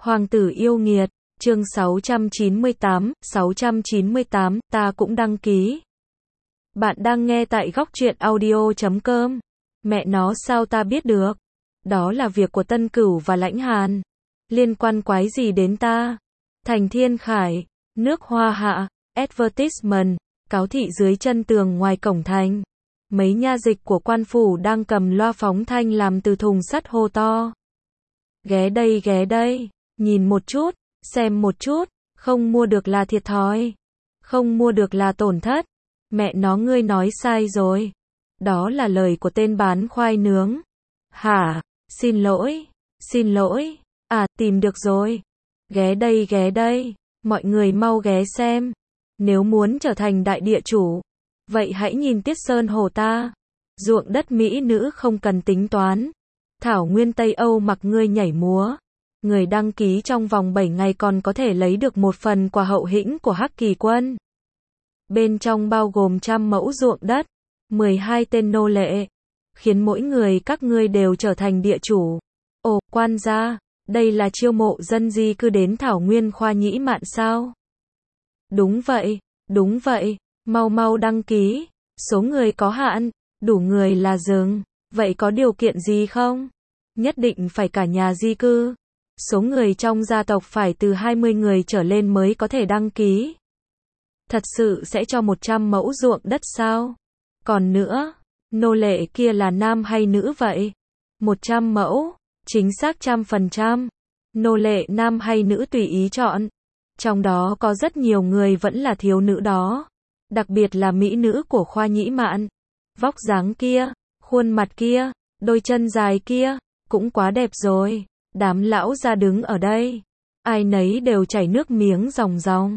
Hoàng tử yêu nghiệt, chương 698, ta cũng đăng ký. Bạn đang nghe tại góc truyện audio.com. Mẹ nó sao ta biết được? Đó là việc của Tân Cửu và Lãnh Hàn. Liên quan quái gì đến ta? Thành Thiên Khải, nước Hoa Hạ, advertisement, cáo thị dưới chân tường ngoài cổng thành. Mấy nha dịch của quan phủ đang cầm loa phóng thanh làm từ thùng sắt hô to. Ghé đây, nhìn một chút, xem một chút, không mua được là thiệt thòi, không mua được là tổn thất. Mẹ nó ngươi nói sai rồi. Đó là lời của tên bán khoai nướng. Hả? Xin lỗi, tìm được rồi. Ghé đây, mọi người mau ghé xem. Nếu muốn trở thành đại địa chủ, vậy hãy nhìn Tiết Sơn Hồ ta. Ruộng đất mỹ nữ không cần tính toán. Thảo nguyên Tây Âu mặc ngươi nhảy múa. Người đăng ký trong vòng 7 ngày còn có thể lấy được một phần quà hậu hĩnh của Hắc Kỳ quân. Bên trong bao gồm 100 mẫu ruộng đất, 12 tên nô lệ, khiến mỗi người các ngươi đều trở thành địa chủ. Ồ, quan gia, đây là chiêu mộ dân di cư đến Thảo Nguyên Khoa Nhĩ Mạn sao? Đúng vậy, mau đăng ký, số người có hạn, đủ người là dừng, vậy có điều kiện gì không? Nhất định phải cả nhà di cư. Số người trong gia tộc phải từ 20 người trở lên mới có thể đăng ký. Thật sự sẽ cho 100 mẫu ruộng đất sao? Còn nữa, nô lệ kia là nam hay nữ vậy? 100 mẫu, chính xác 100%. Nô lệ nam hay nữ tùy ý chọn. Trong đó có rất nhiều người vẫn là thiếu nữ đó. Đặc biệt là mỹ nữ của Khoa Nhĩ Mạn. Vóc dáng kia, khuôn mặt kia, đôi chân dài kia, cũng quá đẹp rồi. Đám lão ra đứng ở đây, ai nấy đều chảy nước miếng ròng ròng.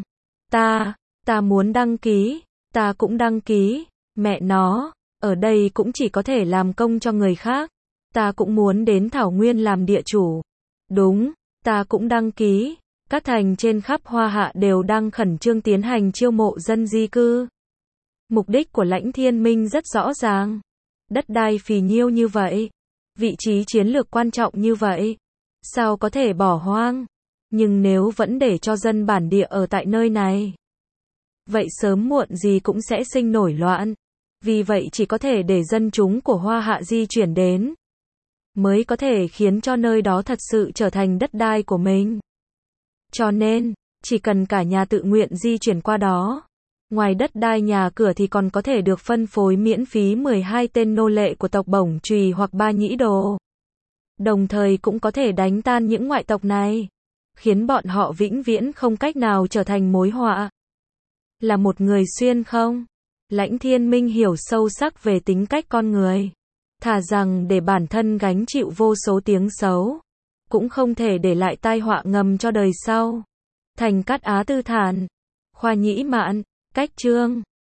Ta muốn đăng ký, ta cũng đăng ký, mẹ nó, ở đây cũng chỉ có thể làm công cho người khác. Ta cũng muốn đến Thảo Nguyên làm địa chủ. Đúng, ta cũng đăng ký. Các thành trên khắp Hoa Hạ đều đang khẩn trương tiến hành chiêu mộ dân di cư. Mục đích của Lãnh Thiên Minh rất rõ ràng. Đất đai phì nhiêu như vậy, vị trí chiến lược quan trọng như vậy, sao có thể bỏ hoang? Nhưng nếu vẫn để cho dân bản địa ở tại nơi này, vậy sớm muộn gì cũng sẽ sinh nổi loạn. Vì vậy chỉ có thể để dân chúng của Hoa Hạ di chuyển đến, mới có thể khiến cho nơi đó thật sự trở thành đất đai của mình. Cho nên, chỉ cần cả nhà tự nguyện di chuyển qua đó, ngoài đất đai nhà cửa thì còn có thể được phân phối miễn phí 12 tên nô lệ của tộc Bổng Chùy hoặc Ba Nhĩ Đồ. Đồng thời cũng có thể đánh tan những ngoại tộc này, khiến bọn họ vĩnh viễn không cách nào trở thành mối họa. Là một người xuyên không? Lãnh Thiên Minh hiểu sâu sắc về tính cách con người. Thà rằng để bản thân gánh chịu vô số tiếng xấu, cũng không thể để lại tai họa ngầm cho đời sau. Thành Cát Á Tư Thản, Khoa Nhĩ Mạn, Cách Chương.